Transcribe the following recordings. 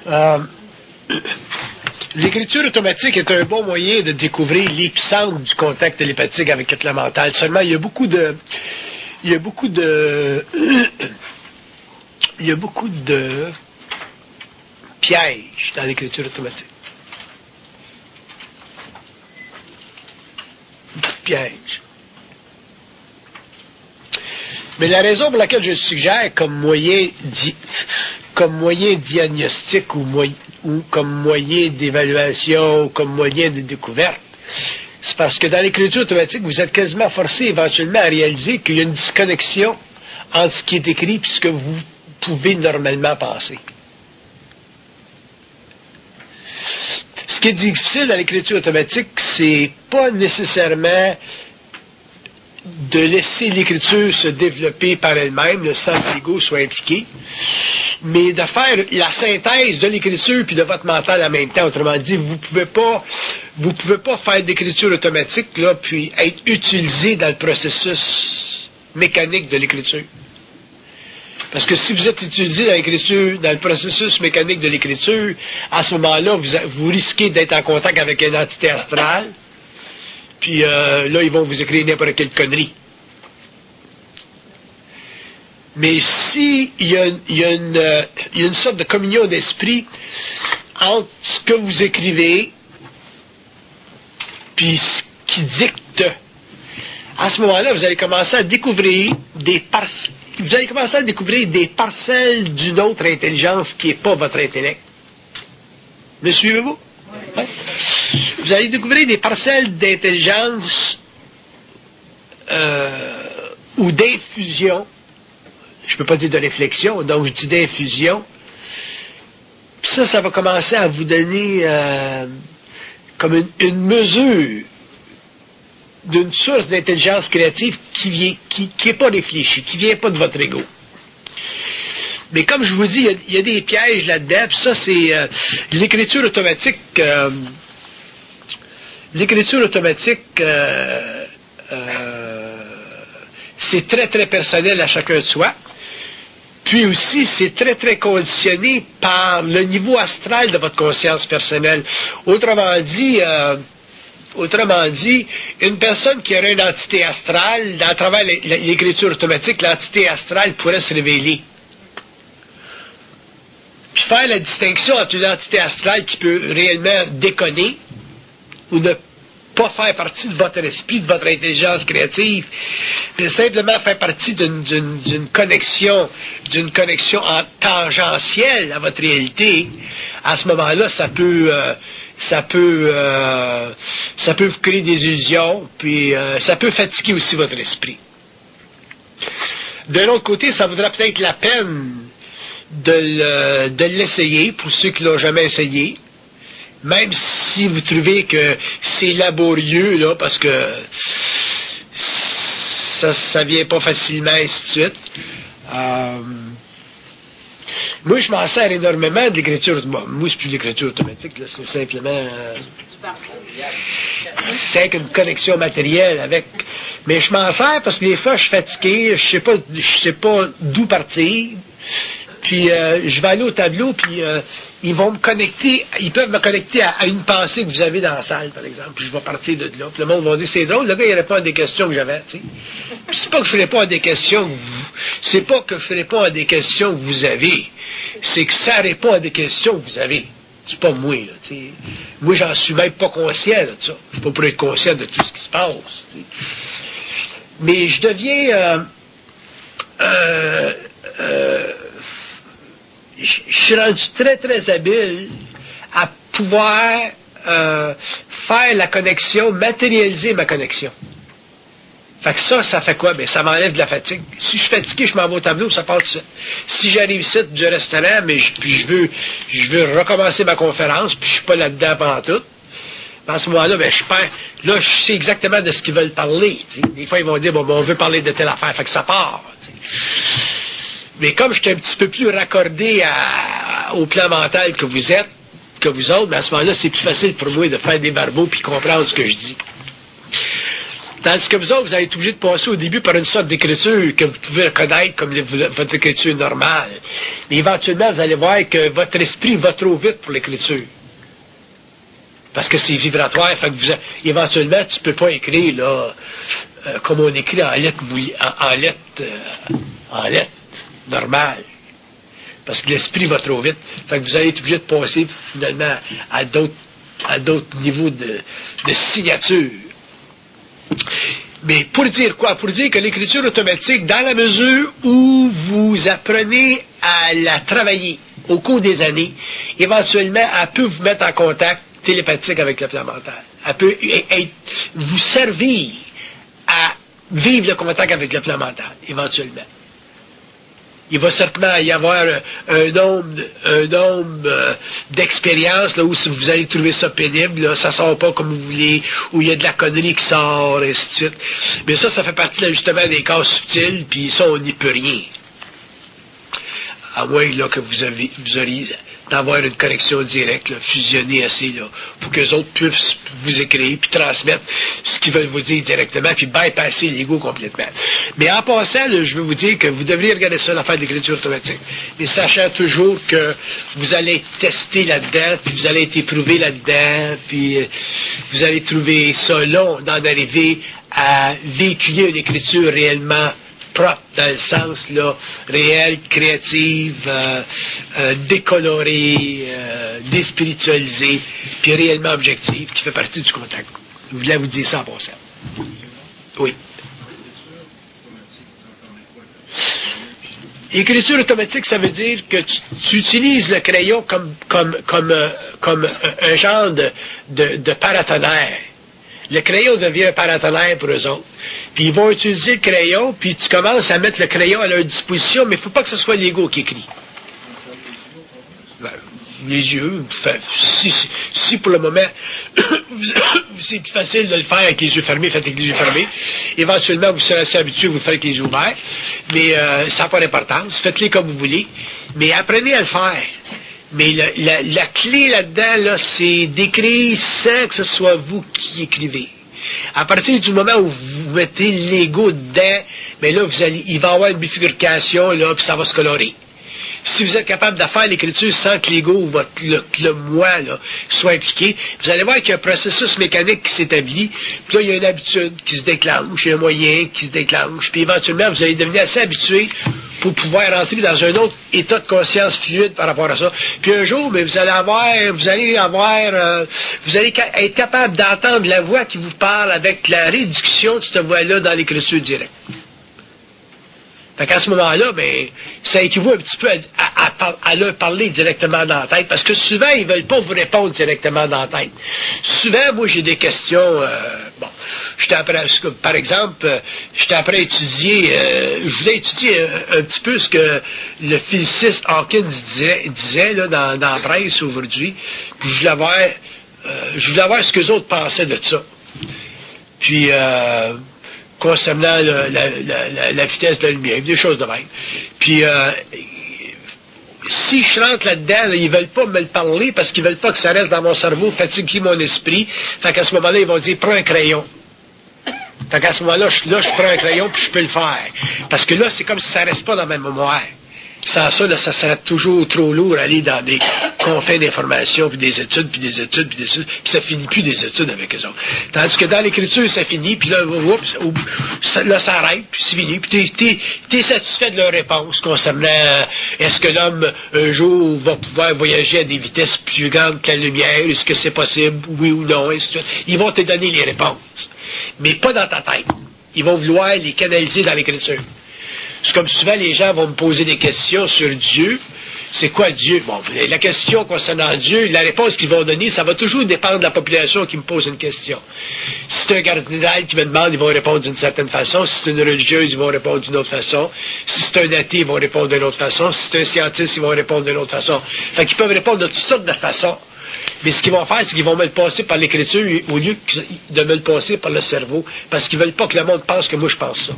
Euh, L'écriture automatique est un bon moyen de découvrir l'épicentre du contact télépathique avec la mentale. Seulement, il y a beaucoup de pièges dans l'écriture automatique. Beaucoup de pièges. Mais la raison pour laquelle je suggère comme moyen diagnostique ou comme moyen d'évaluation ou comme moyen de découverte, c'est parce que dans l'écriture automatique, vous êtes quasiment forcé éventuellement à réaliser qu'il y a une disconnexion entre ce qui est écrit et ce que vous pouvez normalement penser. Ce qui est difficile dans l'écriture automatique, c'est pas nécessairement de laisser l'écriture se développer par elle-même, sans que l'ego soit impliqué, mais de faire la synthèse de l'écriture puis de votre mental en même temps. Autrement dit, vous pouvez pas faire d'écriture automatique là puis être utilisé dans le processus mécanique de l'écriture. Parce que si vous êtes utilisé dans le processus mécanique de l'écriture, à ce moment-là, vous risquez d'être en contact avec une entité astrale. Puis là, ils vont vous écrire n'importe quelle connerie. Mais si il y a une sorte de communion d'esprit entre ce que vous écrivez puis ce qui dicte, à ce moment-là, vous allez commencer à découvrir des parcelles d'une autre intelligence qui n'est pas votre intellect. Me suivez-vous? Ouais. Vous allez découvrir des parcelles d'intelligence ou d'infusion. Je ne peux pas dire de réflexion, donc je dis d'infusion. Puis ça va commencer à vous donner comme une mesure d'une source d'intelligence créative qui n'est pas réfléchie, qui ne vient pas de votre ego. Mais comme je vous dis, il y a des pièges là-dedans, puis ça, c'est l'écriture automatique. L'écriture automatique, c'est très, très personnel à chacun de soi. Puis aussi, c'est très, très conditionné par le niveau astral de votre conscience personnelle. Autrement dit, une personne qui aurait une entité astrale, à travers l'écriture automatique, l'entité astrale pourrait se révéler. Puis faire la distinction entre une entité astrale qui peut réellement déconner ou ne pas faire partie de votre esprit, de votre intelligence créative, mais simplement faire partie d'une connexion tangentielle à votre réalité, à ce moment-là, ça peut vous créer des illusions, puis ça peut fatiguer aussi votre esprit. D'un autre côté, ça vaudra peut-être la peine de l'essayer pour ceux qui l'ont jamais essayé, même si vous trouvez que c'est laborieux là, parce que ça vient pas facilement, ainsi de suite. Moi, je m'en sers énormément de l'écriture. Moi, c'est plus l'écriture automatique, là, c'est simplement c'est une connexion matérielle avec. Mais je m'en sers parce que des fois, je suis fatigué, je sais pas d'où partir. Puis je vais aller au tableau, puis ils peuvent me connecter à une pensée que vous avez dans la salle, par exemple. Puis je vais partir de là. Puis le monde va dire, c'est drôle, le gars, il répond à des questions que j'avais, tu sais. Puis c'est pas que je réponds à des questions c'est pas que je réponds à des questions que vous avez. C'est que ça répond à des questions que vous avez. C'est pas moi, là, tu sais. Moi, j'en suis même pas conscient de ça. Je suis pas pour être conscient de tout ce qui se passe, tu sais. Mais je deviens je suis rendu très, très habile à pouvoir faire la connexion, matérialiser ma connexion. Fait que ça fait quoi? Ben, ça m'enlève de la fatigue. Si je suis fatigué, je m'en vais au tableau, ça part tout seul. Si j'arrive ici du restaurant, mais je veux recommencer ma conférence, puis je suis pas là-dedans pendant tout. À ce moment-là, ben, je sais exactement de ce qu'ils veulent parler. T'sais. Des fois, ils vont dire, bon, on veut parler de telle affaire, fait que ça part. T'sais. Mais comme je suis un petit peu plus raccordé au plan mental que vous autres, ben à ce moment-là, c'est plus facile pour moi de faire des barbeaux puis comprendre ce que je dis. Tandis que vous autres, vous allez être obligé de passer au début par une sorte d'écriture que vous pouvez reconnaître comme votre écriture normale. Mais éventuellement, vous allez voir que votre esprit va trop vite pour l'écriture. Parce que c'est vibratoire, fait que éventuellement, tu ne peux pas écrire là, comme on écrit en lettres normales. Parce que l'esprit va trop vite. Fait que vous allez être obligé de passer finalement à d'autres niveaux de signature. Mais pour dire quoi? Pour dire que l'écriture automatique, dans la mesure où vous apprenez à la travailler au cours des années, éventuellement, elle peut vous mettre en contact télépathique avec le plan mental. Elle peut vous servir à vivre le contact avec le plan mental, éventuellement. Il va certainement y avoir un nombre d'expériences là où si vous allez trouver ça pénible, là, ça sort pas comme vous voulez, où il y a de la connerie qui sort, et ainsi de suite. Mais ça fait partie là, justement des cas subtils, puis ça, on n'y peut rien. À moins là, que vous auriez d'avoir une connexion directe, là, fusionnée assez, là, pour que les autres puissent vous écrire, puis transmettre ce qu'ils veulent vous dire directement, puis bypasser l'ego complètement. Mais en passant, là, je veux vous dire que vous devriez regarder ça, l'affaire de l'écriture automatique. Mais sachant toujours que vous allez être testé là-dedans, puis vous allez être éprouvé là-dedans, puis vous allez trouver ça long d'en arriver à véhiculer une écriture réellement propre, dans le sens là, réel, créative, décolorée, déspiritualisée, puis réellement objective, qui fait partie du contact. Je voulais vous dire ça en passant. Oui. L'écriture automatique, ça veut dire que tu utilises le crayon comme un genre de paratonnerre. Le crayon devient un paratonnerre pour eux autres. Puis ils vont utiliser le crayon, puis tu commences à mettre le crayon à leur disposition, mais il ne faut pas que ce soit l'ego qui écrit. Ben, les yeux, si pour le moment, c'est plus facile de le faire avec les yeux fermés, faites avec les yeux fermés. Éventuellement, vous serez assez habitué, vous le faites avec les yeux ouverts. Mais ça n'a pas d'importance. Faites-les comme vous voulez. Mais apprenez à le faire. Mais la clé là-dedans, là, c'est d'écrire sans que ce soit vous qui écrivez. À partir du moment où vous mettez l'ego dedans, mais là, il va y avoir une bifurcation, là, puis ça va se colorer. Si vous êtes capable de faire l'écriture sans que l'ego ou le moi là, soit impliqué, vous allez voir qu'il y a un processus mécanique qui s'établit, puis là, il y a une habitude qui se déclenche, il y a un moyen qui se déclenche, puis éventuellement, vous allez devenir assez habitué pour pouvoir rentrer dans un autre état de conscience fluide par rapport à ça. Puis un jour, mais vous allez être capable d'entendre la voix qui vous parle avec la réduction de cette voix-là dans l'écriture directe. Fait qu'à ce moment-là, ben, ça équivaut un petit peu à leur parler directement dans la tête, parce que souvent, ils veulent pas vous répondre directement dans la tête. Souvent, moi, j'ai des questions, par exemple, j'étais après étudier, je voulais étudier un petit peu ce que le physiciste Hawkins disait là, dans la presse aujourd'hui, puis je voulais voir ce que les autres pensaient de ça. Puis, concernant la vitesse de la lumière, des choses de même. Puis, si je rentre là-dedans, là, ils veulent pas me le parler parce qu'ils veulent pas que ça reste dans mon cerveau, fatiguer mon esprit. Fait qu'à ce moment-là, ils vont dire, prends un crayon. Fait qu'à ce moment-là, je prends un crayon puis je peux le faire. Parce que là, c'est comme si ça reste pas dans ma mémoire. Sans ça, là, ça serait toujours trop lourd aller dans des confins d'informations, puis des études, puis ça finit plus des études avec eux autres. Tandis que dans l'écriture, ça finit, puis là, là, ça arrête, puis c'est fini, puis t'es satisfait de leur réponse concernant est-ce que l'homme, un jour, va pouvoir voyager à des vitesses plus grandes que la lumière, est-ce que c'est possible, oui ou non, et ainsi de suite. Ils vont te donner les réponses, mais pas dans ta tête. Ils vont vouloir les canaliser dans l'écriture. C'est comme souvent les gens vont me poser des questions sur Dieu. C'est quoi Dieu? Bon, la question concernant Dieu, la réponse qu'ils vont donner, ça va toujours dépendre de la population qui me pose une question. Si c'est un cardinal qui me demande, ils vont répondre d'une certaine façon. Si c'est une religieuse, ils vont répondre d'une autre façon. Si c'est un athée, ils vont répondre d'une autre façon. Si c'est un scientiste, ils vont répondre d'une autre façon. Fait qu'ils peuvent répondre de toutes sortes de façons. Mais ce qu'ils vont faire, c'est qu'ils vont me le passer par l'écriture au lieu de me le passer par le cerveau, parce qu'ils veulent pas que le monde pense que moi je pense ça.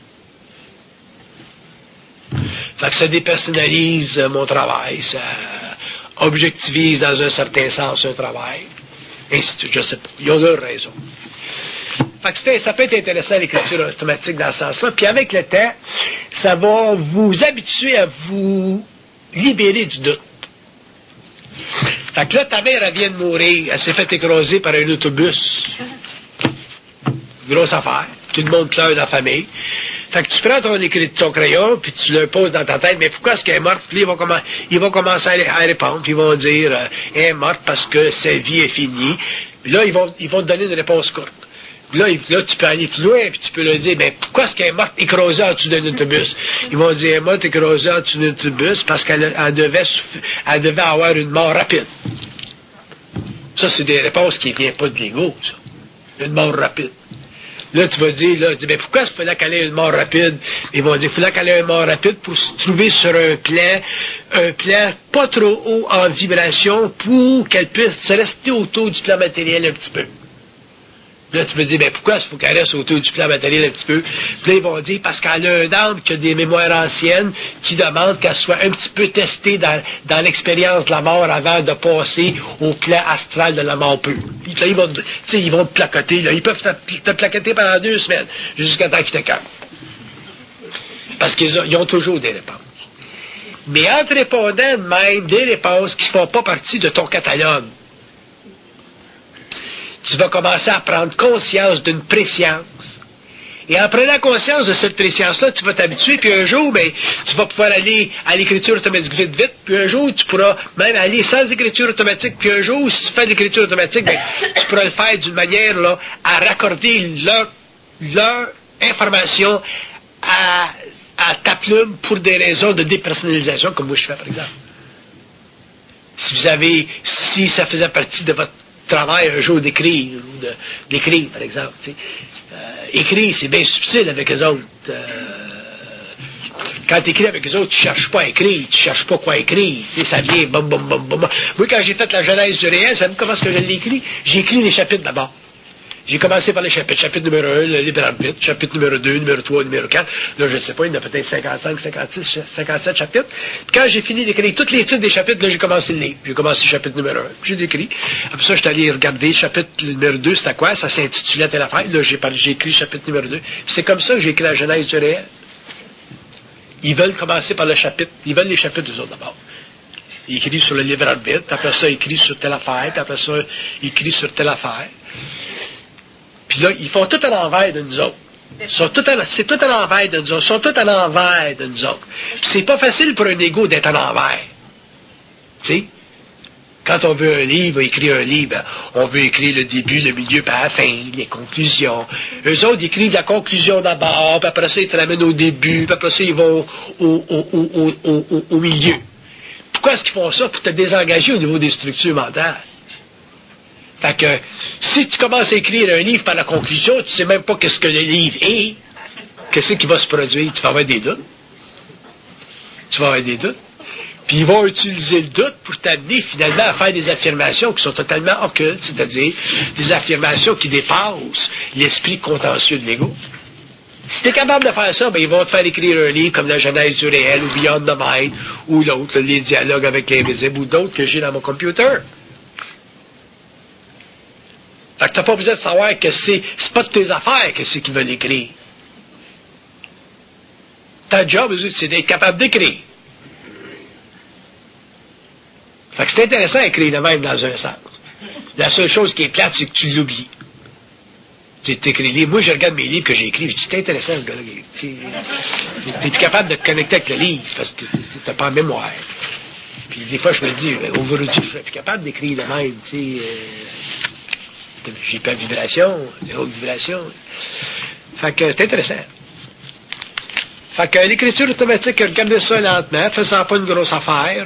Fait que ça dépersonnalise mon travail, ça objectivise dans un certain sens un travail. Ainsi de suite, je sais pas. Ils ont leur raison. Fait que ça peut être intéressant, l'écriture automatique, dans ce sens-là. Puis avec le temps, ça va vous habituer à vous libérer du doute. Fait que là, ta mère, elle vient de mourir. Elle s'est fait écraser par un autobus. Grosse affaire. Tout le monde pleure dans la famille. Fait que tu prends ton crayon, puis tu le poses dans ta tête, mais pourquoi est-ce qu'elle est morte? Puis là, ils vont commencer à répondre, puis ils vont dire, elle est morte parce que sa vie est finie. Puis là, ils vont te donner une réponse courte. Puis là, tu peux aller plus loin, puis tu peux leur dire, ben, pourquoi est-ce qu'elle est morte écrasée en dessous d'un autobus? Ils vont dire, elle est morte écrasée en dessous d'un autobus parce qu'elle devait avoir une mort rapide. Ça, c'est des réponses qui ne viennent pas de l'ego, ça. Une mort rapide. Là, tu vas dire, ben, pourquoi il fallait qu'elle ait une mort rapide? Ils vont dire, il fallait qu'elle ait une mort rapide pour se trouver sur un plan pas trop haut en vibration pour qu'elle puisse rester autour du plan matériel un petit peu. Là, tu me dis, ben, pourquoi il faut qu'elle reste autour du plan matériel un petit peu? Puis là, ils vont dire, parce qu'elle a un âme qui a des mémoires anciennes qui demandent qu'elle soit un petit peu testée dans l'expérience de la mort avant de passer au plan astral de la mort pure. Puis là, ils vont te placoter, là. Ils peuvent te placoter pendant 2 semaines, jusqu'à temps qu'ils te calment. Parce qu'ils ont toujours des réponses. Mais en te répondant même des réponses qui ne font pas partie de ton catalogue, tu vas commencer à prendre conscience d'une préscience. Et en prenant conscience de cette préscience-là, tu vas t'habituer, puis un jour, ben, tu vas pouvoir aller à l'écriture automatique vite, puis un jour, tu pourras même aller sans écriture automatique, puis un jour, si tu fais de l'écriture automatique, ben, tu pourras le faire d'une manière là, à raccorder leur information à ta plume pour des raisons de dépersonnalisation, comme moi je fais, par exemple. Si ça faisait partie de votre travail un jour d'écrire, ou d'écrire, par exemple. Écrire, c'est bien subtil avec eux autres. Quand tu écris avec eux autres, tu ne cherches pas à écrire, tu ne cherches pas quoi écrire. Ça vient, bum, bum, bum, bum. Moi, quand j'ai fait la Genèse du réel, savez-vous comment est-ce que je l'ai écrit? J'ai écrit les chapitres d'abord. J'ai commencé par les chapitres. Chapitre numéro 1, le livre arbitre. Chapitre numéro 2, numéro 3, numéro 4. Là, je ne sais pas, il y en a peut-être 55, 56, 57 chapitres. Puis quand j'ai fini d'écrire tous les titres des chapitres, là, j'ai commencé le livre. J'ai commencé le chapitre numéro 1. J'ai décrit. Après ça, je suis allé regarder le chapitre numéro 2, c'était quoi? Ça s'intitulait telle affaire. Là, j'ai écrit le chapitre numéro 2. C'est comme ça que j'ai écrit la Genèse du réel. Ils veulent commencer par le chapitre. Ils veulent les chapitres, eux autres, d'abord. Ils écrivent sur le livre arbitre. Puis après ça, ils écrivent sur telle affaire. Puis après ça, ils écrivent sur telle affaire. Puis là, ils font tout à l'envers de nous autres. C'est tout à l'envers de nous autres. Ils sont tout à l'envers de nous autres. Puis c'est pas facile pour un ego d'être à l'envers. Tu sais? Quand on veut un livre, écrire un livre, on veut écrire le début, le milieu, puis la fin, les conclusions. Eux autres, ils écrivent la conclusion d'abord, puis après ça, ils te ramènent au début, puis après ça, ils vont au milieu. Pourquoi est-ce qu'ils font ça? Pour te désengager au niveau des structures mentales. Fait que, si tu commences à écrire un livre par la conclusion, tu sais même pas qu'est-ce que le livre est, qu'est-ce qui va se produire, tu vas avoir des doutes. Puis ils vont utiliser le doute pour t'amener finalement à faire des affirmations qui sont totalement occultes, c'est-à-dire des affirmations qui dépassent l'esprit contentieux de l'ego. Si tu es capable de faire ça, ben ils vont te faire écrire un livre comme La Genèse du réel, ou Beyond the Mind, ou l'autre, Les dialogues avec l'invisible, ou d'autres que j'ai dans mon computer. Fait que t'as pas besoin de savoir que c'est pas de tes affaires que c'est qu'ils veulent écrire. Ta job, c'est d'être capable d'écrire. Fait que c'est intéressant d'écrire de même dans un sens. La seule chose qui est plate, c'est que tu l'oublies. Tu écris livre. Moi, je regarde mes livres que j'ai écrits, je dis, c'est intéressant ce gars-là. T'es plus capable de te connecter avec le livre parce que t'as pas en mémoire. Puis des fois, je me dis, aujourd'hui, je serais plus capable d'écrire de même, tu sais. J'ai pas de vibration, des hautes vibrations. Fait que c'est intéressant. Fait que l'écriture automatique, regardez ça lentement, faisant pas une grosse affaire,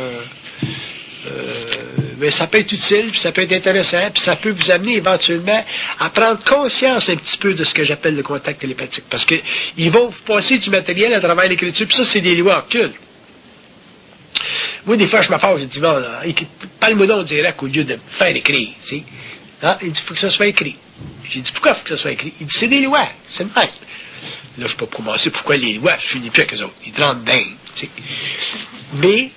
mais ça peut être utile, puis ça peut être intéressant, puis ça peut vous amener éventuellement à prendre conscience un petit peu de ce que j'appelle le contact télépathique. Parce que ils vont vous passer du matériel à travers l'écriture, puis ça, c'est des lois occultes. Moi, des fois, je m'affaire, je dis, bon, parle-moi donc direct au lieu de me faire écrire, tu sais. Ah, il dit, il faut que ça soit écrit. J'ai dit, pourquoi il faut que ça soit écrit? Il dit, c'est des lois, c'est le même. Là, je peux pas commencer pourquoi les lois, je finis plus avec eux autres. Ils te rentrent dingue, tu sais. Mais,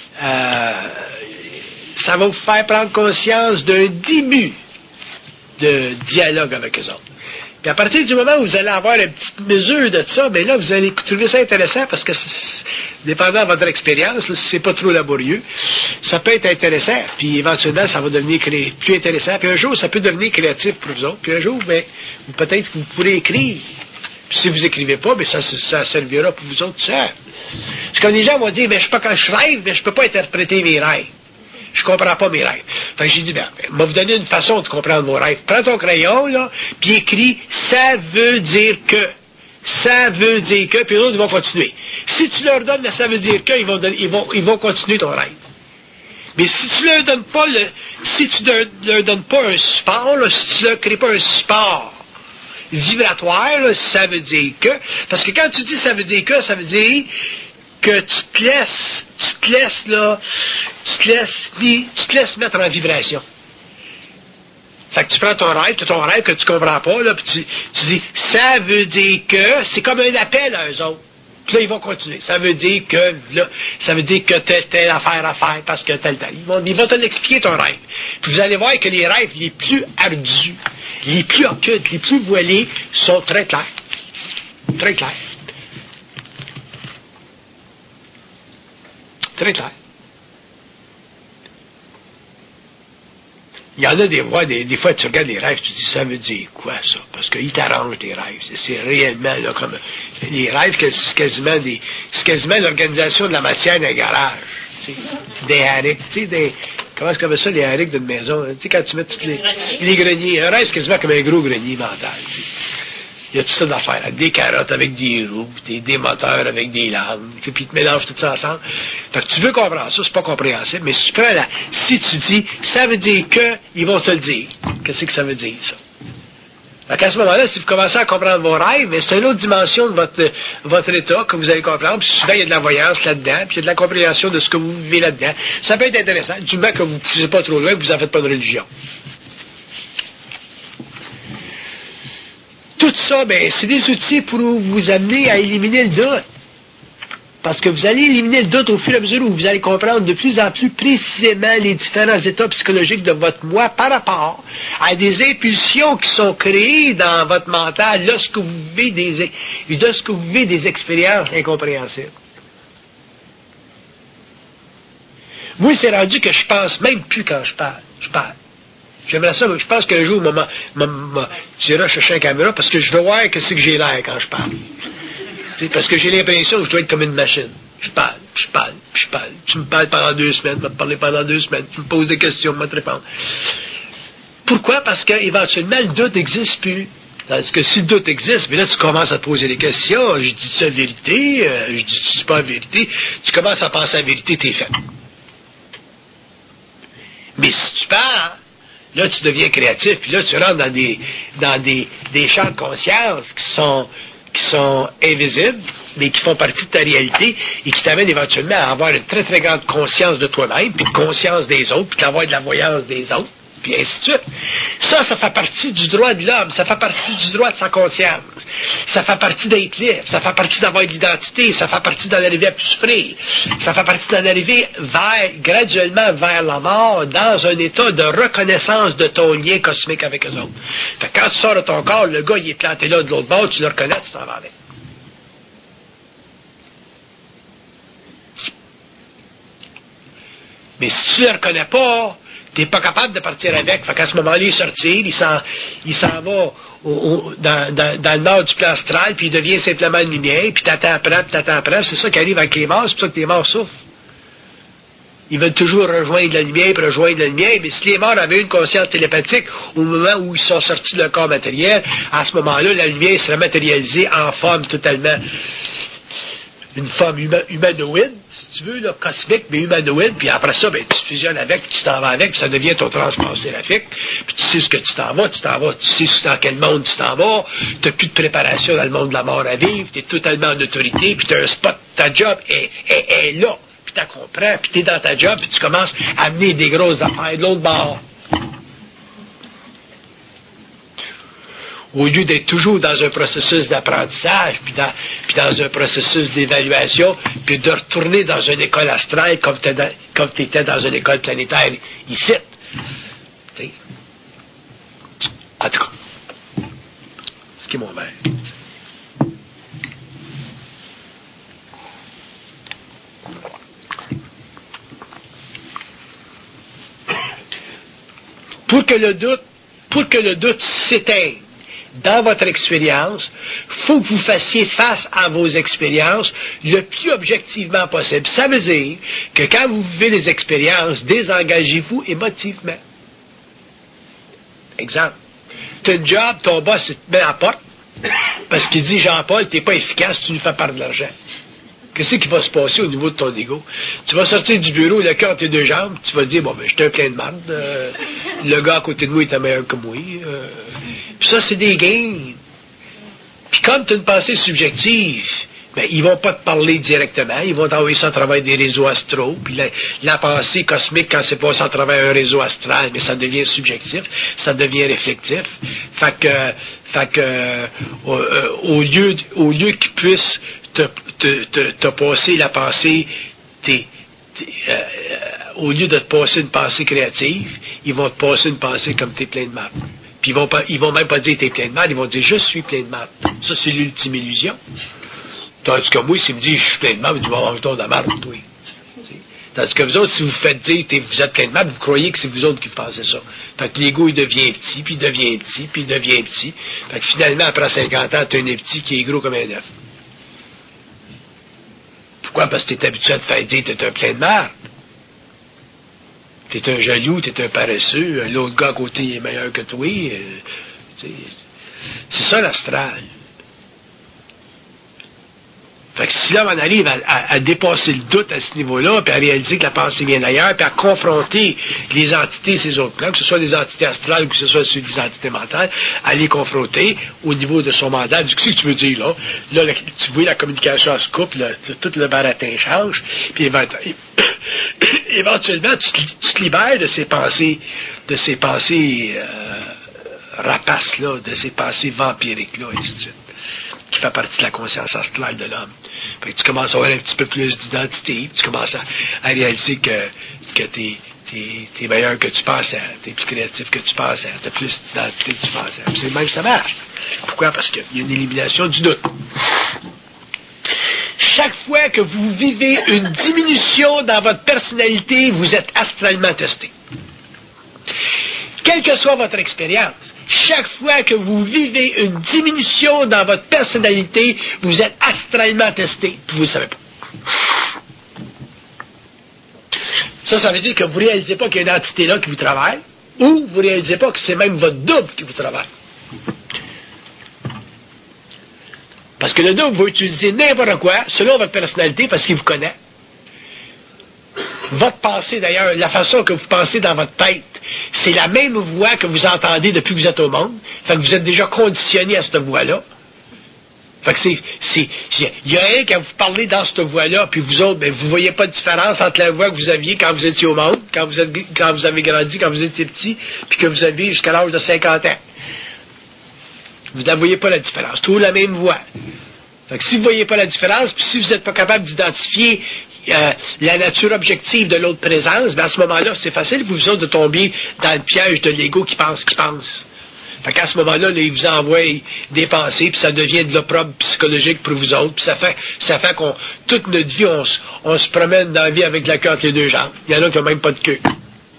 ça va vous faire prendre conscience d'un début de dialogue avec eux autres. Puis à partir du moment où vous allez avoir une petite mesure de ça, bien là, vous allez trouver ça intéressant parce que, dépendant de votre expérience, là, si c'est pas trop laborieux, ça peut être intéressant. Puis éventuellement, ça va devenir plus intéressant. Puis un jour, ça peut devenir créatif pour vous autres. Puis un jour, bien, peut-être que vous pourrez écrire. Puis si vous écrivez pas, bien, ça servira pour vous autres seuls. Parce que les gens vont dire, mais quand je rêve, mais je peux pas interpréter mes rêves. Je comprends pas mes rêves. Fait que j'ai dit, ben, je vais vous donner une façon de comprendre vos rêves. Prends ton crayon, là, puis écris, ça veut dire que. Ça veut dire que, puis les autres, ils vont continuer. Si tu leur donnes le ça veut dire que, ils vont continuer ton rêve. Mais si tu leur donnes pas leur donnes pas un support, là, si tu leur crées pas un support vibratoire, là, ça veut dire que, parce que quand tu dis ça veut dire que, ça veut dire que tu te laisses mettre en vibration. Fait que tu prends ton rêve que tu comprends pas, là, puis tu dis, ça veut dire que, c'est comme un appel à eux autres. Puis là, ils vont continuer. Ça veut dire que, là, ça veut dire que telle affaire à faire, parce que telle. Ils vont te l'expliquer ton rêve. Puis vous allez voir que les rêves les plus ardus, les plus occultes, les plus voilés, sont très clairs. Très clairs. Très clair. Il y en a des fois tu regardes les rêves, tu te dis, ça veut dire quoi ça? Parce qu'ils t'arrangent des rêves. C'est réellement là, comme les rêves, c'est quasiment l'organisation de la matière d'un garage. Tu sais, des harics, tu sais, comment est-ce qu'on appelle ça, les harics d'une maison? Tu sais, quand tu mets toutes les greniers, un rêve, c'est quasiment comme un gros grenier mental. Tu sais. Il y a tout ça d'affaires, des carottes avec des roues, des moteurs avec des lames, puis ils te mélangent tout ça ensemble. Fait que tu veux comprendre ça, c'est pas compréhensible, mais si tu dis, ça veut dire que, ils vont te le dire. Qu'est-ce que ça veut dire, ça? Fait qu'à ce moment-là, si vous commencez à comprendre vos rêves, mais c'est une autre dimension de votre état que vous allez comprendre, puis souvent il y a de la voyance là-dedans, puis il y a de la compréhension de ce que vous vivez là-dedans. Ça peut être intéressant, du moment que vous ne poussez pas trop loin, que vous n'en faites pas de religion. Tout ça, ben, c'est des outils pour vous amener à éliminer le doute. Parce que vous allez éliminer le doute au fur et à mesure où vous allez comprendre de plus en plus précisément les différents états psychologiques de votre moi par rapport à des impulsions qui sont créées dans votre mental lorsque vous vivez des expériences incompréhensibles. Moi, c'est rendu que je pense même plus quand je parle. J'aimerais ça, je pense qu'un jour, tu iras chercher une caméra parce que je veux voir que j'ai l'air quand je parle. T'sais, parce que j'ai l'impression que je dois être comme une machine. Je parle. Tu me parles pendant 2 semaines, tu vas me parler pendant 2 semaines, tu me poses des questions, je vais te répondre. Pourquoi? Parce qu'éventuellement, le doute n'existe plus. Parce que si le doute existe, mais là, tu commences à te poser des questions, je dis ça la vérité, je dis pas la vérité, tu commences à penser à la vérité, t'es fait. Mais si tu parles, là, tu deviens créatif, puis là, tu rentres dans des champs de conscience qui sont invisibles, mais qui font partie de ta réalité et qui t'amènent éventuellement à avoir une très, très grande conscience de toi-même, puis de conscience des autres, puis d'avoir de la voyance des autres, puis ainsi de suite. Ça fait partie du droit de l'homme, ça fait partie du droit de sa conscience. Ça fait partie d'être libre, ça fait partie d'avoir de l'identité, ça fait partie d'en arriver à plus souffrir, ça fait partie d'en arriver graduellement vers la mort, dans un état de reconnaissance de ton lien cosmique avec eux autres. Fait que quand tu sors de ton corps, le gars, il est planté là de l'autre bord, tu le reconnais, tu t'en vas avec. Mais si tu ne le reconnais pas, tu n'es pas capable de partir avec. Fait qu'à ce moment-là, il sortir, il s'en va dans le nord du plan astral, puis il devient simplement une lumière, puis t'attends après. C'est ça qui arrive avec les morts, c'est pour ça que les morts souffrent. Ils veulent toujours rejoindre la lumière, mais si les morts avaient une conscience télépathique, au moment où ils sont sortis de leur corps matériel, à ce moment-là, la lumière serait matérialisée en forme totalement, une forme humanoïde, si tu veux, là, cosmique, mais humanoïde, puis après ça, ben, tu fusionnes avec, tu t'en vas avec, puis ça devient ton transport séraphique, puis tu sais ce que tu t'en vas, tu sais dans quel monde tu t'en vas, tu n'as plus de préparation dans le monde de la mort à vivre, tu es totalement en autorité, puis tu as un spot, ta job est là, puis tu comprends, puis tu es dans ta job, puis tu commences à amener des grosses affaires de l'autre bord. Au lieu d'être toujours dans un processus d'apprentissage, puis dans un processus d'évaluation, puis de retourner dans une école astrale comme tu étais dans une école planétaire ici. T'sais. En tout cas, ce qui est mon verre. Pour que le doute s'éteigne dans votre expérience, il faut que vous fassiez face à vos expériences le plus objectivement possible. Ça veut dire que quand vous vivez les expériences, désengagez-vous émotivement. Exemple. Tu as un job, ton boss te met à la porte parce qu'il dit, Jean-Paul, tu n'es pas efficace, tu nous fais perdre de l'argent. Qu'est-ce qui va se passer au niveau de ton ego? Tu vas sortir du bureau, le cœur entre tes deux jambes, tu vas te dire, bon, ben, j'étais un plein de marde, le gars à côté de moi était meilleur que moi. Puis ça, c'est des gains. Puis comme tu as une pensée subjective, ben, ils vont pas te parler directement, ils vont t'envoyer ça à travers des réseaux astraux, puis la pensée cosmique, quand c'est passé à travers un réseau astral, mais ça devient subjectif, ça devient réflectif. Fait que au lieu qu'ils puissent te passer la pensée, au lieu de te passer une pensée créative, ils vont te passer une pensée comme t'es plein de mal. Puis ils vont même pas dire t'es plein de mal, ils vont dire je suis plein de mal. Ça, c'est l'ultime illusion. Tandis que moi, s'il me dit je suis plein de mal, tu vas manger ton de la marde, toi. Tandis que vous autres, si vous faites dire vous êtes plein de mal, vous croyez que c'est vous autres qui pensez ça. Fait que l'ego, il devient petit, puis il devient petit, puis il devient petit. Fait que finalement, après 50 ans, tu as un petit qui est gros comme un œuf. Pourquoi? Parce que tu es habitué à te faire dire que tu es un plein de merde. Tu es un jaloux, tu es un paresseux, l'autre gars à côté est meilleur que toi. C'est ça l'astral. Fait que si là, on arrive à dépasser le doute à ce niveau-là, puis à réaliser que la pensée vient d'ailleurs, puis à confronter les entités, ces autres plans, que ce soit des entités astrales ou que ce soit des entités mentales, à les confronter au niveau de son mandat. Du coup, qu'est-ce que tu veux dire, là? Là, tu vois, la communication se coupe, tout le baratin change, puis éventuellement, tu te libères de ces pensées rapaces, là, de ces pensées vampiriques, là, et ainsi de suite, qui fait partie de la conscience astrale de l'homme. Fait que tu commences à avoir un petit peu plus d'identité, tu commences à réaliser que t'es meilleur que tu pensais, t'es plus créatif que tu pensais, t'as plus d'identité que tu pensais. Puis c'est même ça marche. Pourquoi? Parce qu'il y a une élimination du doute. Chaque fois que vous vivez une diminution dans votre personnalité, vous êtes astralement testé. Quelle que soit votre expérience, chaque fois que vous vivez une diminution dans votre personnalité, vous êtes astralement testé, puis vous ne savez pas. Ça veut dire que vous ne réalisez pas qu'il y a une entité là qui vous travaille, ou vous ne réalisez pas que c'est même votre double qui vous travaille. Parce que le double va utiliser n'importe quoi, selon votre personnalité, parce qu'il vous connaît. Votre pensée, d'ailleurs, la façon que vous pensez dans votre tête, c'est la même voix que vous entendez depuis que vous êtes au monde. Fait que vous êtes déjà conditionné à cette voix-là. Fait que il y a un quand vous parlez dans cette voix-là, puis vous autres, ben, vous voyez pas de différence entre la voix que vous aviez quand vous étiez au monde, quand vous avez grandi, quand vous étiez petit, puis que vous aviez jusqu'à l'âge de 50 ans. Vous ne voyez pas la différence. Toujours la même voix. Fait que si vous ne voyez pas la différence, puis si vous n'êtes pas capable d'identifier la nature objective de l'autre présence, ben à ce moment-là, c'est facile pour vous autres de tomber dans le piège de l'ego qui pense. Fait qu'à ce moment-là, là, il vous envoie des pensées, puis ça devient de l'opprobre psychologique pour vous autres, puis ça fait qu'on, toute notre vie, on se promène dans la vie avec la queue entre les deux jambes. Il y en a qui n'ont même pas de queue.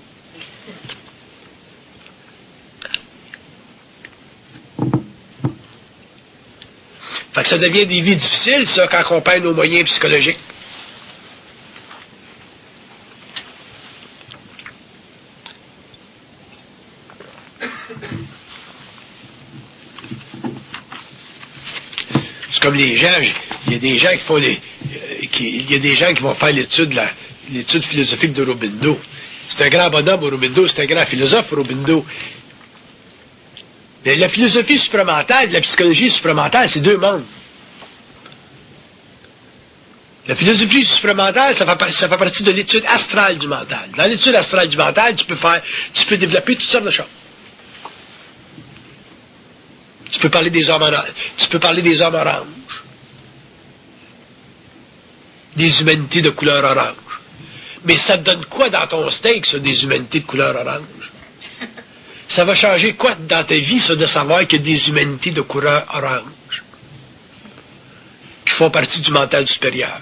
Fait que ça devient des vies difficiles, ça, quand on perd nos moyens psychologiques. C'est comme les gens, il y a des gens qui font il y a des gens qui vont faire l'étude philosophique de Aurobindo. C'est un grand bonhomme, Aurobindo, c'est un grand philosophe, Aurobindo. Mais la philosophie supramentale et la psychologie supramentale, c'est deux mondes. La philosophie supramentale, ça fait partie de l'étude astrale du mental. Dans l'étude astrale du mental, tu peux développer toutes sortes de choses. Tu peux parler des hommes oranges. Des humanités de couleur orange. Mais ça te donne quoi dans ton steak, ça, des humanités de couleur orange? Ça va changer quoi dans ta vie, ça, de savoir qu'il y a des humanités de couleur orange qui font partie du mental supérieur?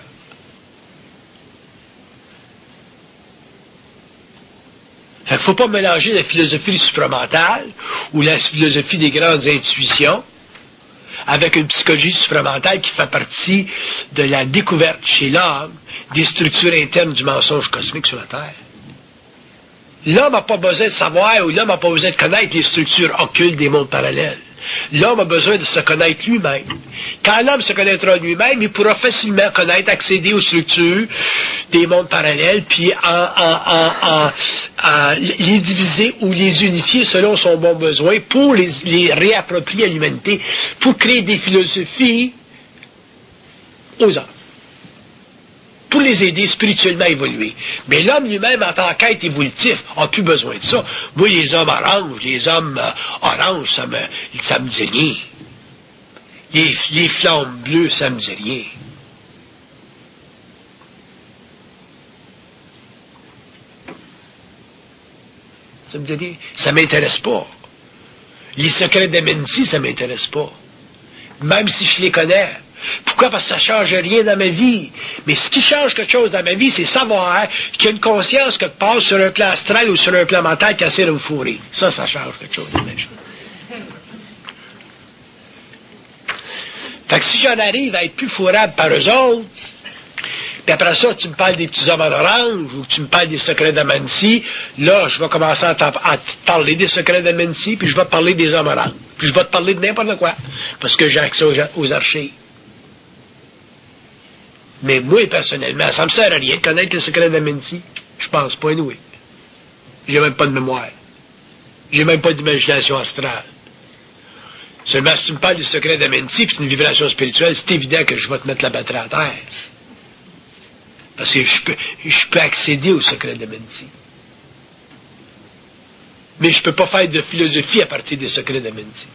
Fait qu'il ne faut pas mélanger la philosophie supramentale ou la philosophie des grandes intuitions avec une psychologie supramentale qui fait partie de la découverte chez l'homme des structures internes du mensonge cosmique sur la Terre. L'homme n'a pas besoin de savoir ou l'homme n'a pas besoin de connaître les structures occultes des mondes parallèles. L'homme a besoin de se connaître lui-même. Quand l'homme se connaîtra lui-même, il pourra facilement connaître, accéder aux structures des mondes parallèles, puis les diviser ou les unifier selon son bon besoin pour les réapproprier à l'humanité, pour créer des philosophies aux hommes, pour les aider spirituellement à évoluer. Mais l'homme lui-même, en tant qu'être évolutif, n'a plus besoin de ça. Moi, les hommes oranges, ça me dit rien. Les flammes bleues, ça me dit rien. Ça me dit rien. Ça m'intéresse pas. Les secrets d'Amensi, ça m'intéresse pas. Même si je les connais. Pourquoi? Parce que ça ne change rien dans ma vie. Mais ce qui change quelque chose dans ma vie, c'est savoir qu'il y a une conscience quelque part sur un plan astral ou sur un plan mental qui essaie de me fourrer. Ça change quelque chose dans ma vie. Fait que si j'en arrive à être plus fourrable par eux autres, puis après ça, tu me parles des petits hommes en orange, ou tu me parles des secrets d'Amansi, là, je vais commencer à te parler des secrets d'Amansi, puis je vais te parler des hommes oranges. Puis je vais te parler de n'importe quoi, parce que j'ai accès aux archives. Mais moi, personnellement, ça me sert à rien de connaître les secrets d'Amansi. Je pense pas, anyway. J'ai même pas de mémoire. J'ai même pas d'imagination astrale. Seulement, si tu me parles des secrets d'Amansi, puis une vibration spirituelle, c'est évident que je vais te mettre la batterie à terre. Parce que je peux accéder aux secrets d'Amansi. Mais je ne peux pas faire de philosophie à partir des secrets d'Amansi.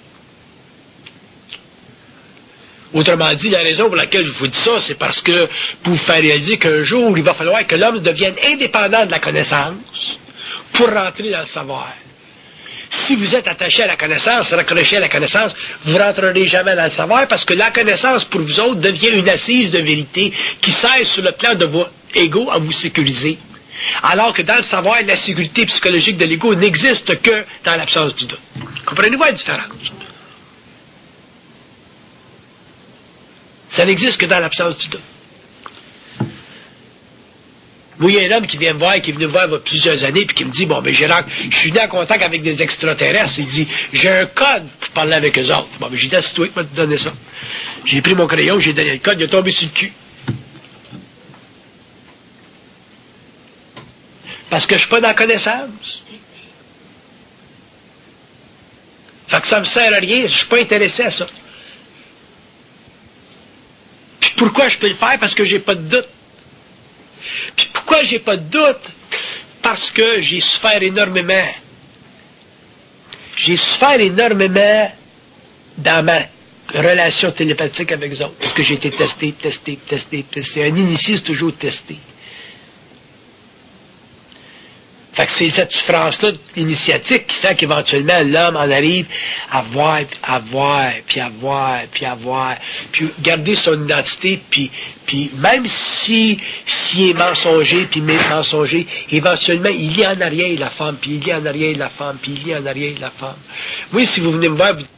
Autrement dit, la raison pour laquelle je vous dis ça, c'est parce que pour vous faire réaliser qu'un jour, il va falloir que l'homme devienne indépendant de la connaissance pour rentrer dans le savoir. Si vous êtes attaché à la connaissance, raccroché à la connaissance, vous ne rentrerez jamais dans le savoir parce que la connaissance, pour vous autres, devient une assise de vérité qui sert sur le plan de vos égos à vous sécuriser. Alors que dans le savoir, la sécurité psychologique de l'ego n'existe que dans l'absence du doute. Comprenez-vous la différence? Ça n'existe que dans l'absence du doute. Moi, il y a un homme qui vient me voir, qui est venu me voir il y a plusieurs années, puis qui me dit, bon, ben, Gérard, je suis venu en contact avec des extraterrestres. Il dit, j'ai un code pour parler avec eux autres. Bon, ben, j'ai dit, c'est toi qui m'as donné ça. J'ai pris mon crayon, j'ai donné le code, il est tombé sur le cul. Parce que je suis pas dans la connaissance. Fait que ça me sert à rien, je suis pas intéressé à ça. Puis pourquoi je peux le faire? Parce que j'ai pas de doute. Puis pourquoi j'ai pas de doute? Parce que j'ai souffert énormément. J'ai souffert énormément dans ma relation télépathique avec les autres. Parce que j'ai été testé. Un initié, c'est toujours testé. Fait que c'est cette souffrance-là initiatique qui fait qu'éventuellement l'homme en arrive à voir, puis garder son identité, puis même s'il est mensonger, puis mensonger, éventuellement il lit en arrière la femme, puis il lit en arrière la femme, puis il lit en arrière la femme. Oui, si vous venez me voir, vous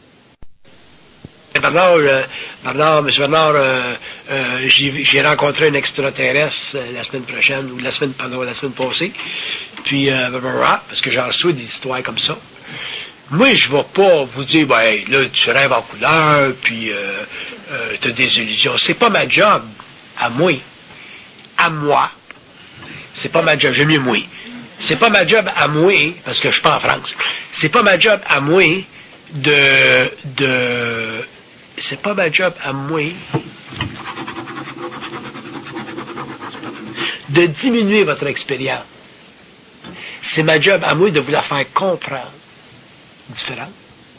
Monsieur Bernard, j'ai rencontré un extraterrestre la semaine prochaine, ou la semaine passée, puis, parce que j'en reçois des histoires comme ça. Moi, je ne vais pas vous dire, ben, là, tu rêves en couleur, puis tu as des illusions. C'est pas ma job, à moi. À moi. C'est pas ma job, j'aime mieux moi. C'est pas ma job à moi, parce que je suis pas en France. C'est pas ma job à moi c'est pas ma job à moi de diminuer votre expérience. C'est ma job à moi de vous la faire comprendre. Différent.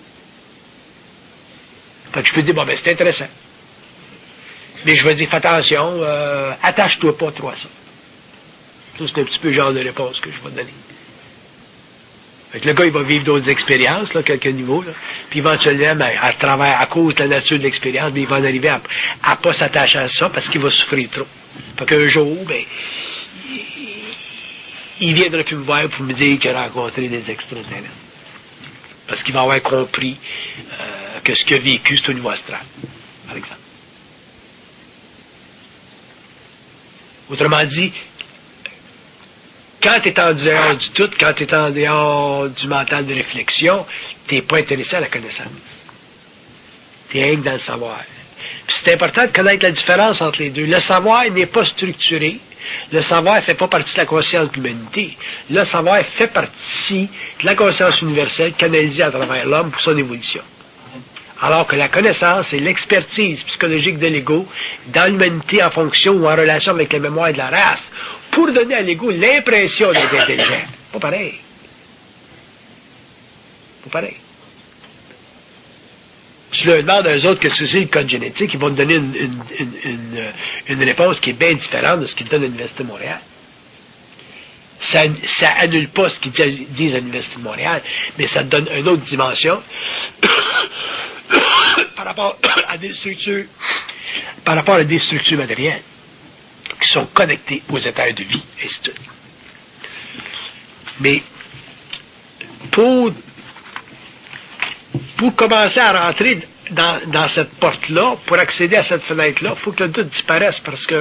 Fait que je peux dire, bon, ben, c'est intéressant. Mais je vais dire, fais attention, attache-toi pas trop à ça. Ça, c'est un petit peu le genre de réponse que je vais te donner. Fait que le gars, il va vivre d'autres expériences, là, quelques niveaux, là. Puis éventuellement, ben, à cause de la nature de l'expérience, ben, il va en arriver à pas s'attacher à ça parce qu'il va souffrir trop. Fait qu'un jour, ben, il viendra plus me voir pour me dire qu'il a rencontré des extraterrestres. Parce qu'il va avoir compris que ce qu'il a vécu, c'est au niveau astral, par exemple. Autrement dit, quand tu es en dehors du tout, quand tu es en dehors du mental de réflexion, tu n'es pas intéressé à la connaissance. Tu es rien que dans le savoir. Puis c'est important de connaître la différence entre les deux. Le savoir n'est pas structuré. Le savoir ne fait pas partie de la conscience de l'humanité. Le savoir fait partie de la conscience universelle canalisée à travers l'homme pour son évolution. Alors que la connaissance et l'expertise psychologique de l'ego dans l'humanité en fonction ou en relation avec la mémoire de la race, pour donner à l'ego l'impression d'être intelligent. Pas pareil. Pas pareil. Tu leur demandes à eux autres que c'est le code génétique, ils vont te donner une réponse qui est bien différente de ce qu'ils donnent à l'Université de Montréal. Ça annule pas ce qu'ils disent à l'Université de Montréal, mais ça te donne une autre dimension par rapport à des structures matérielles qui sont connectées aux états de vie, et ainsi de suite. Mais pour commencer à rentrer dans cette porte-là, pour accéder à cette fenêtre-là, il faut que le doute disparaisse parce que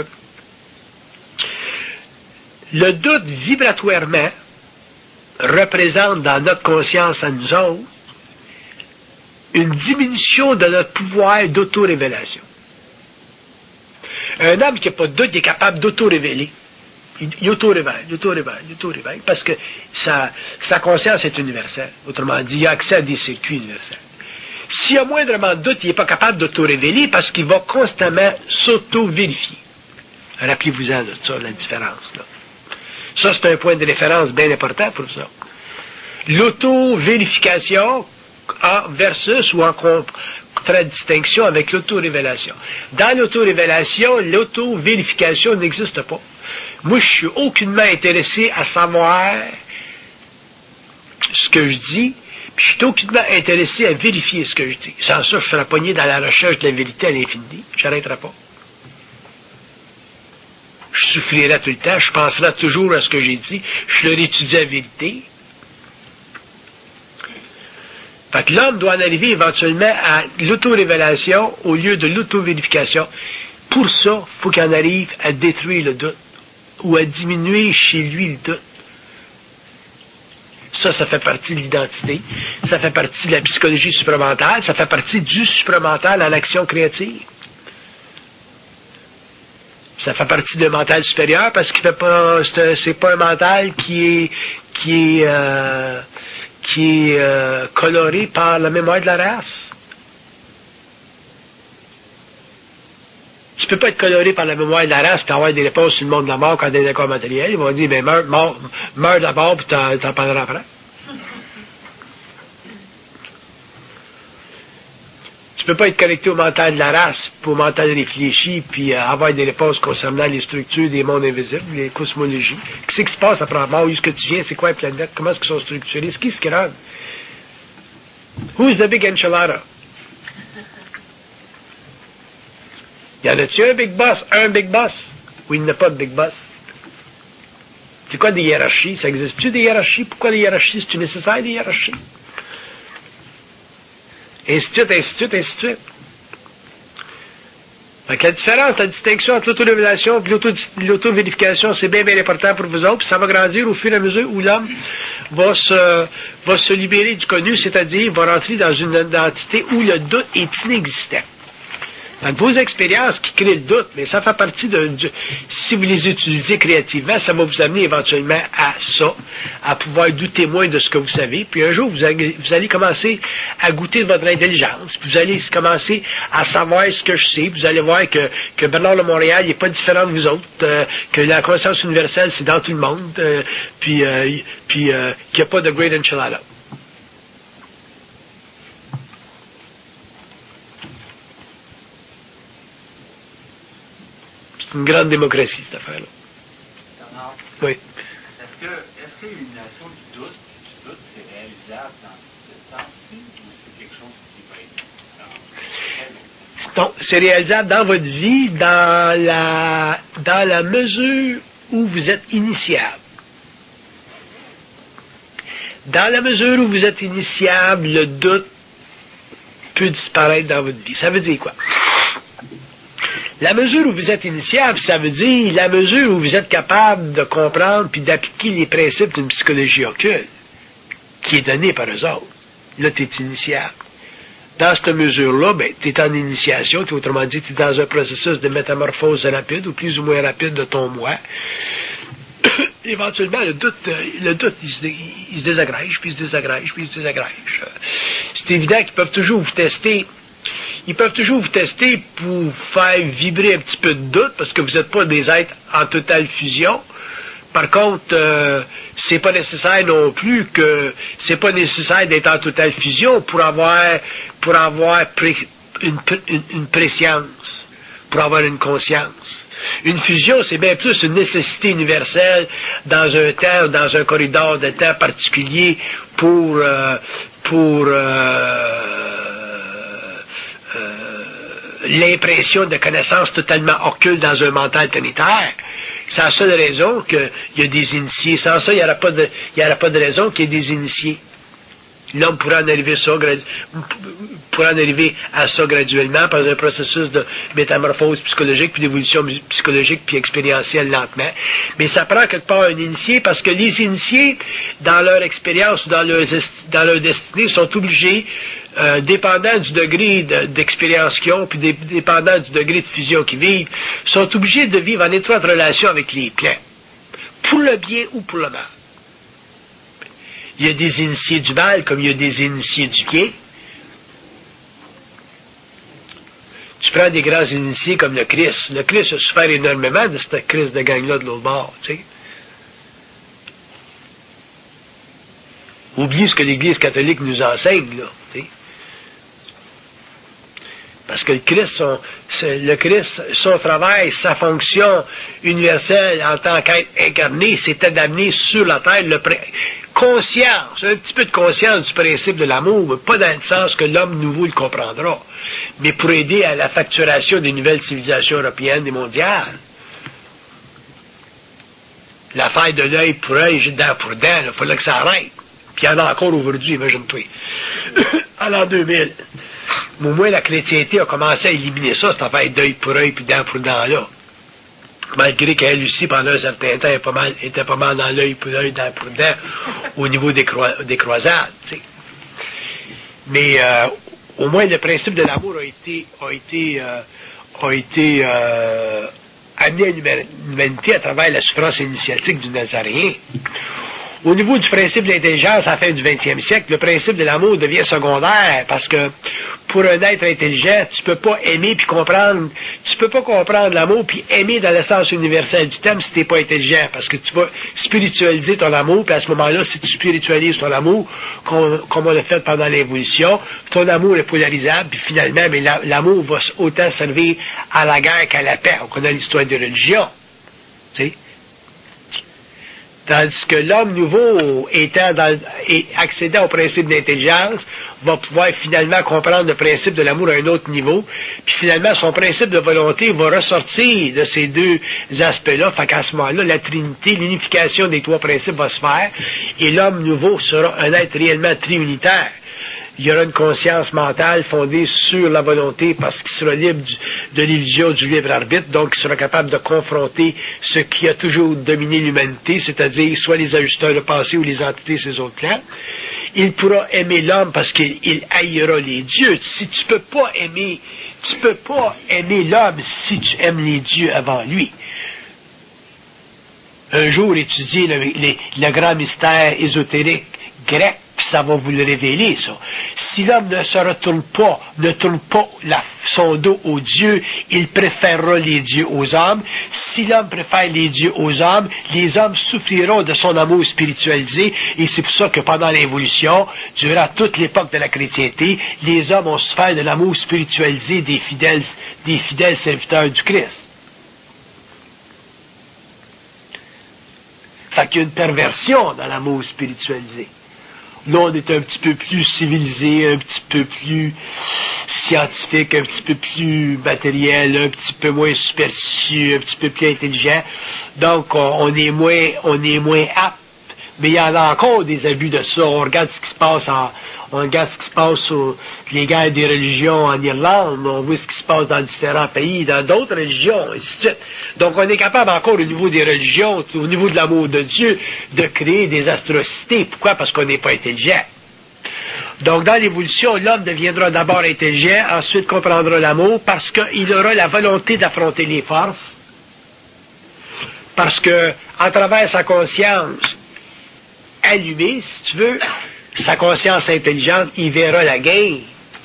le doute vibratoirement représente dans notre conscience à nous autres une diminution de notre pouvoir d'auto-révélation. Un homme qui n'a pas de doute, il est capable d'auto-révéler. Il auto-révèle, parce que sa conscience est universelle. Autrement dit, il a accès à des circuits universels. S'il y a moindrement de doute, il n'est pas capable d'auto-révéler parce qu'il va constamment s'auto-vérifier. Rappelez-vous-en de ça, la différence, là. Ça, c'est un point de référence bien important pour ça. L'auto-vérification versus ou en contradistinction avec l'auto-révélation. Dans l'auto-révélation, l'auto-vérification n'existe pas. Moi, je suis aucunement intéressé à savoir ce que je dis, puis je suis aucunement intéressé à vérifier ce que je dis. Sans ça, je serais pogné dans la recherche de la vérité à l'infini. Je n'arrêterai pas. Je souffrirai tout le temps, je penserai toujours à ce que j'ai dit, je leur étudie la vérité. Fait que l'homme doit en arriver éventuellement à l'auto-révélation au lieu de l'auto-vérification. Pour ça, il faut qu'il en arrive à détruire le doute ou à diminuer chez lui le doute. Ça fait partie de l'identité, ça fait partie de la psychologie supramentale, ça fait partie du supramental en action créative. Ça fait partie d'un mental supérieur parce qu'il fait pas, c'est pas un mental qui est coloré par la mémoire de la race. Tu peux pas être coloré par la mémoire de la race et avoir des réponses sur le monde de la mort quand il y a des accords matériels. Ils vont dire, ben, meurs d'abord puis t'en parleras après. Tu peux pas être connecté au mental de la race, puis au mental réfléchi, puis avoir des réponses concernant les structures des mondes invisibles, les cosmologies. Qu'est-ce qui se passe après la mort? Où est-ce que tu viens? C'est quoi les planètes? Comment est-ce qu'ils sont structurés? C'est qui ce qui rentre? Who's the big enchilada? Y en a-tu un big boss? Un big boss? Ou il n'y a pas de big boss? C'est quoi des hiérarchies? Ça existe-tu des hiérarchies? Pourquoi les hiérarchies? C'est-tu nécessaire des hiérarchies? Ainsi de suite, ainsi de suite, ainsi de suite. Donc, la différence, la distinction entre l'auto-révélation et l'auto-vérification, c'est bien, bien important pour vous autres, puis ça va grandir au fur et à mesure où l'homme va se libérer du connu, c'est-à-dire va rentrer dans une identité où le doute est inexistant. Donc, vos expériences qui créent le doute, mais ça fait partie si vous les utilisez créativement, ça va vous amener éventuellement à ça, à pouvoir douter moins de ce que vous savez, puis un jour, vous allez commencer à goûter de votre intelligence, puis vous allez commencer à savoir ce que je sais, puis vous allez voir que Bernard de Montréal n'est pas différent de vous autres, que la conscience universelle, c'est dans tout le monde, puis qu'il n'y a pas de great enchilada. C'est une grande démocratie, cette affaire-là. Bernard, oui. Est-ce que l'élimination du doute doute, c'est réalisable dans ce sens-ci ou c'est quelque chose qui va être donc, c'est réalisable dans votre vie dans la mesure où vous êtes initiable. Dans la mesure où vous êtes initiable, le doute peut disparaître dans votre vie. Ça veut dire quoi? La mesure où vous êtes initiable, ça veut dire la mesure où vous êtes capable de comprendre puis d'appliquer les principes d'une psychologie occulte qui est donnée par eux autres. Là, tu es initiable. Dans cette mesure-là, ben, tu es en initiation, autrement dit, tu es dans un processus de métamorphose rapide ou plus ou moins rapide de ton moi. Éventuellement, le doute il se désagrège, puis il se désagrège, puis il se désagrège. C'est évident qu'ils peuvent toujours vous tester. Ils peuvent toujours vous tester pour vous faire vibrer un petit peu de doute, parce que vous n'êtes pas des êtres en totale fusion. Par contre, c'est pas nécessaire non plus c'est pas nécessaire d'être en totale fusion pour avoir une préscience, pour avoir une conscience. Une fusion, c'est bien plus une nécessité universelle dans un temps, dans un corridor de temps particulier pour l'impression de connaissances totalement occultes dans un mental planétaire. C'est la seule raison qu'il y a des initiés. Sans ça, il n'y aura pas de raison qu'il y ait des initiés. L'homme pourra en arriver à ça graduellement par un processus de métamorphose psychologique, puis d'évolution psychologique, puis expérientielle lentement. Mais ça prend quelque part un initié, parce que les initiés, dans leur expérience ou dans leur destinée, sont obligés, dépendant du degré d'expérience qu'ils ont, puis dépendant du degré de fusion qu'ils vivent, sont obligés de vivre en étroite relation avec les plans, pour le bien ou pour le mal. Il y a des initiés du mal comme il y a des initiés du bien. Tu prends des grands initiés comme le Christ. Le Christ a souffert énormément de cette crise de gang-là de l'autre bord, tu sais. Oubliez ce que l'Église catholique nous enseigne, là, tu sais. Parce que le Christ, son travail, sa fonction universelle en tant qu'être incarné, c'était d'amener sur la terre conscience, un petit peu de conscience du principe de l'amour, mais pas dans le sens que l'homme nouveau le comprendra, mais pour aider à la facturation des nouvelles civilisations européennes et mondiales. L'affaire de l'œil pour œil, dent pour dent, il fallait que ça arrête. Puis il y en a encore aujourd'hui, imagine-toi. En l'an 2000. Mais au moins, la chrétienté a commencé à éliminer ça, cette affaire d'œil pour œil puis dent pour dent là. Malgré qu'elle aussi, pendant un certain temps, était pas mal dans l'œil pour œil, dent pour dent, au niveau des croisades. T'sais. Mais au moins, le principe de l'amour a été amené à l'humanité à travers la souffrance initiatique du Nazaréen. Au niveau du principe de l'intelligence à la fin du 20e siècle, le principe de l'amour devient secondaire parce que pour un être intelligent, tu peux pas aimer puis comprendre, tu peux pas comprendre l'amour puis aimer dans le sens universel du terme si t'es pas intelligent parce que tu vas spiritualiser ton amour puis à ce moment-là, si tu spiritualises ton amour, comme on l'a fait pendant l'évolution, ton amour est polarisable puis finalement, mais l'amour va autant servir à la guerre qu'à la paix. On connaît l'histoire des religions. Tu sais? Tandis que l'homme nouveau, accédant au principe d'intelligence, va pouvoir finalement comprendre le principe de l'amour à un autre niveau, puis finalement, son principe de volonté va ressortir de ces deux aspects-là. Fait qu'à ce moment-là, la trinité, l'unification des trois principes va se faire, et l'homme nouveau sera un être réellement triunitaire. Il y aura une conscience mentale fondée sur la volonté parce qu'il sera libre de l'illusion du libre arbitre, donc il sera capable de confronter ce qui a toujours dominé l'humanité, c'est-à-dire soit les ajusteurs de passé ou les entités ces autres plans. Il pourra aimer l'homme parce qu'il haïra les dieux. Si tu peux pas aimer l'homme si tu aimes les dieux avant lui. Un jour, étudiez le grand mystère ésotérique grec, puis ça va vous le révéler, ça. Si l'homme ne tourne pas son dos aux dieux, il préférera les dieux aux hommes. Si l'homme préfère les dieux aux hommes, les hommes souffriront de son amour spiritualisé, et c'est pour ça que pendant l'évolution, durant toute l'époque de la chrétienté, les hommes ont souffert de l'amour spiritualisé des fidèles serviteurs du Christ. Fait qu'il y a une perversion dans l'amour spiritualisé. Là, on est un petit peu plus civilisé, un petit peu plus scientifique, un petit peu plus matériel, un petit peu moins superstitieux, un petit peu plus intelligent. Donc, on est moins apte. Mais il y en a encore des abus de ça. On regarde ce qui se passe les guerres des religions en Irlande, on voit ce qui se passe dans différents pays, dans d'autres religions, et ainsi de suite. Donc on est capable encore au niveau des religions, au niveau de l'amour de Dieu, de créer des atrocités. Pourquoi? Parce qu'on n'est pas intelligent. Donc dans l'évolution, l'homme deviendra d'abord intelligent, ensuite comprendra l'amour, parce qu'il aura la volonté d'affronter les forces, parce que à travers sa conscience allumée, si tu veux, sa conscience intelligente, il verra la guerre.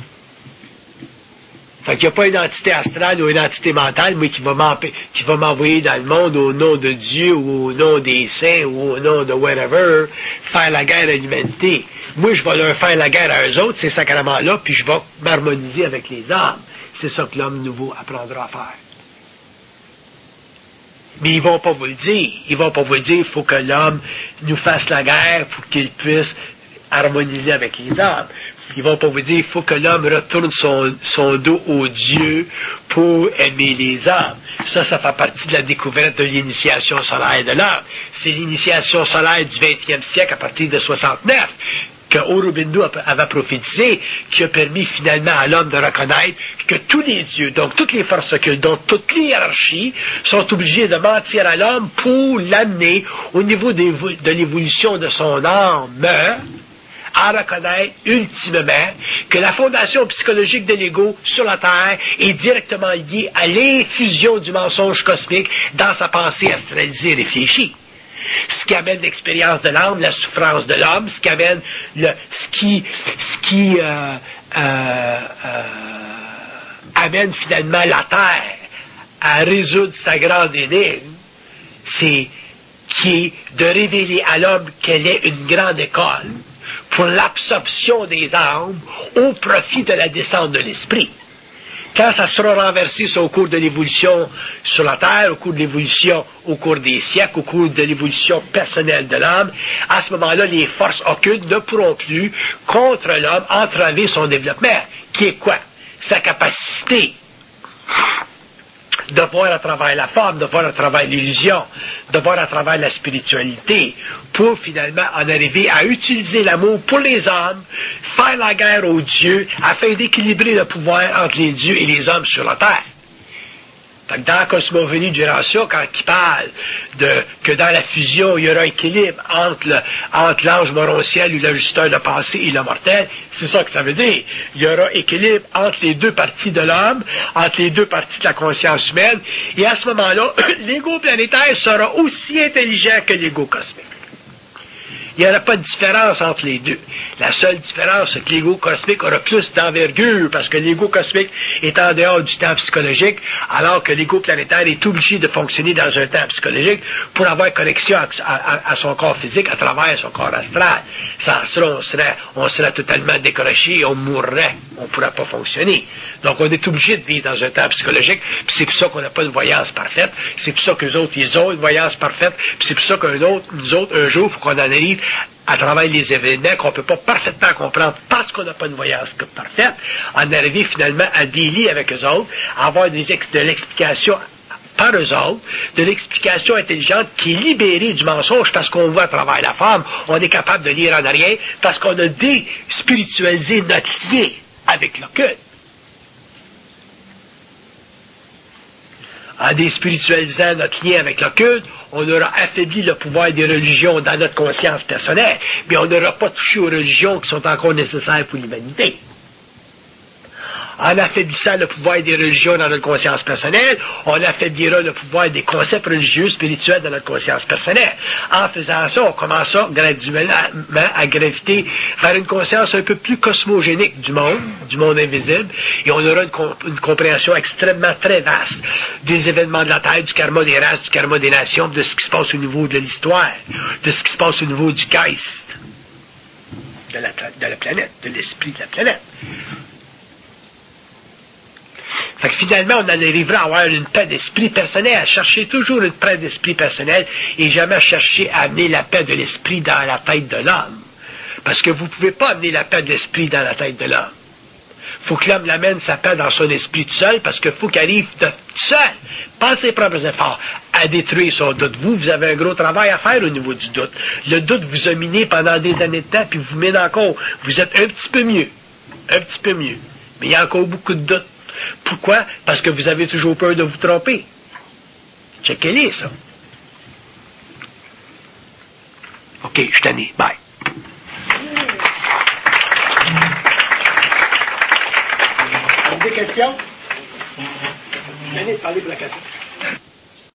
Fait qu'il n'y a pas une entité astrale ou une entité mentale, mais qui va m'envoyer dans le monde au nom de Dieu ou au nom des saints ou au nom de whatever, faire la guerre à l'humanité. Moi, je vais leur faire la guerre à eux autres, ces sacrements-là, puis je vais m'harmoniser avec les âmes. C'est ça que l'homme nouveau apprendra à faire. Mais ils vont pas vous le dire. Ils vont pas vous le dire, il faut que l'homme nous fasse la guerre pour qu'il puisse harmoniser avec les âmes. Ils vont pas vous dire, il faut que l'homme retourne son dos au Dieu pour aimer les âmes. Ça fait partie de la découverte de l'initiation solaire de l'homme. C'est l'initiation solaire du 20e siècle à partir de 69 que Aurobindo avait prophétisé, qui a permis finalement à l'homme de reconnaître que tous les dieux, donc toutes les forces occultes, donc toutes les hiérarchies, sont obligés de mentir à l'homme pour l'amener au niveau de l'évolution de son âme, à reconnaître ultimement que la fondation psychologique de l'ego sur la Terre est directement liée à l'infusion du mensonge cosmique dans sa pensée astralisée et réfléchie. Ce qui amène l'expérience de l'âme, la souffrance de l'homme, ce qui amène amène finalement la Terre à résoudre sa grande énigme, c'est qui est de révéler à l'homme qu'elle est une grande école pour l'absorption des âmes au profit de la descente de l'esprit. Quand ça sera renversé au cours de l'évolution sur la Terre, au cours de l'évolution au cours des siècles, au cours de l'évolution personnelle de l'homme, à ce moment-là, les forces occultes ne pourront plus, contre l'homme, entraver son développement, qui est quoi? Sa capacité de voir à travers la forme, de voir à travers l'illusion, de voir à travers la spiritualité, pour finalement en arriver à utiliser l'amour pour les hommes, faire la guerre aux dieux, afin d'équilibrer le pouvoir entre les dieux et les hommes sur la terre. Dans Cosmogonie du Ratio, quand il parle que dans la fusion, il y aura équilibre entre l'ange morontiel ou l'ajusteur de pensée et le mortel, c'est ça que ça veut dire. Il y aura équilibre entre les deux parties de l'homme, entre les deux parties de la conscience humaine, et à ce moment-là, l'ego planétaire sera aussi intelligent que l'ego cosmique. Il n'y aura pas de différence entre les deux. La seule différence, c'est que l'ego cosmique aura plus d'envergure, parce que l'ego cosmique est en dehors du temps psychologique, alors que l'ego planétaire est obligé de fonctionner dans un temps psychologique pour avoir connexion à son corps physique à travers son corps astral. Sans cela, on serait totalement décroché et on mourrait. On ne pourrait pas fonctionner. Donc, on est obligé de vivre dans un temps psychologique, puis c'est pour ça qu'on n'a pas une voyance parfaite, c'est pour ça qu'eux autres, ils ont une voyance parfaite, puis c'est pour ça nous autres, un jour, il faut qu'on en arrive à travers les événements qu'on ne peut pas parfaitement comprendre parce qu'on n'a pas une voyance parfaite, en arriver finalement à délier avec eux autres, à avoir de l'explication par eux autres, de l'explication intelligente qui est libérée du mensonge parce qu'on voit à travers la forme, on est capable de lire en arrière parce qu'on a déspiritualisé notre lien avec l'occulte. En déspiritualisant notre lien avec l'occulte, on aura affaibli le pouvoir des religions dans notre conscience personnelle, mais on n'aura pas touché aux religions qui sont encore nécessaires pour l'humanité. En affaiblissant le pouvoir des religions dans notre conscience personnelle, on affaiblira le pouvoir des concepts religieux, spirituels dans notre conscience personnelle. En faisant ça, on commencera graduellement à graviter vers une conscience un peu plus cosmogénique du monde invisible, et on aura une compréhension extrêmement très vaste des événements de la Terre, du karma des races, du karma des nations, de ce qui se passe au niveau de l'histoire, de ce qui se passe au niveau du Geist, de la planète, de l'esprit de la planète. Fait que finalement, on en arrivera à avoir une paix d'esprit personnel, à chercher toujours une paix d'esprit personnel et jamais chercher à amener la paix de l'esprit dans la tête de l'homme. Parce que vous ne pouvez pas amener la paix de l'esprit dans la tête de l'homme. Il faut que l'homme l'amène sa paix dans son esprit tout seul, parce qu'il faut qu'il arrive tout seul, par ses propres efforts, à détruire son doute. Vous avez un gros travail à faire au niveau du doute. Le doute vous a miné pendant des années de temps, puis vous mène encore. Vous êtes un petit peu mieux. Un petit peu mieux. Mais il y a encore beaucoup de doutes. Pourquoi? Parce que vous avez toujours peur de vous tromper. Checkez-les, ça. OK, je suis tanné. Bye. Des questions? Venez parler pour la question.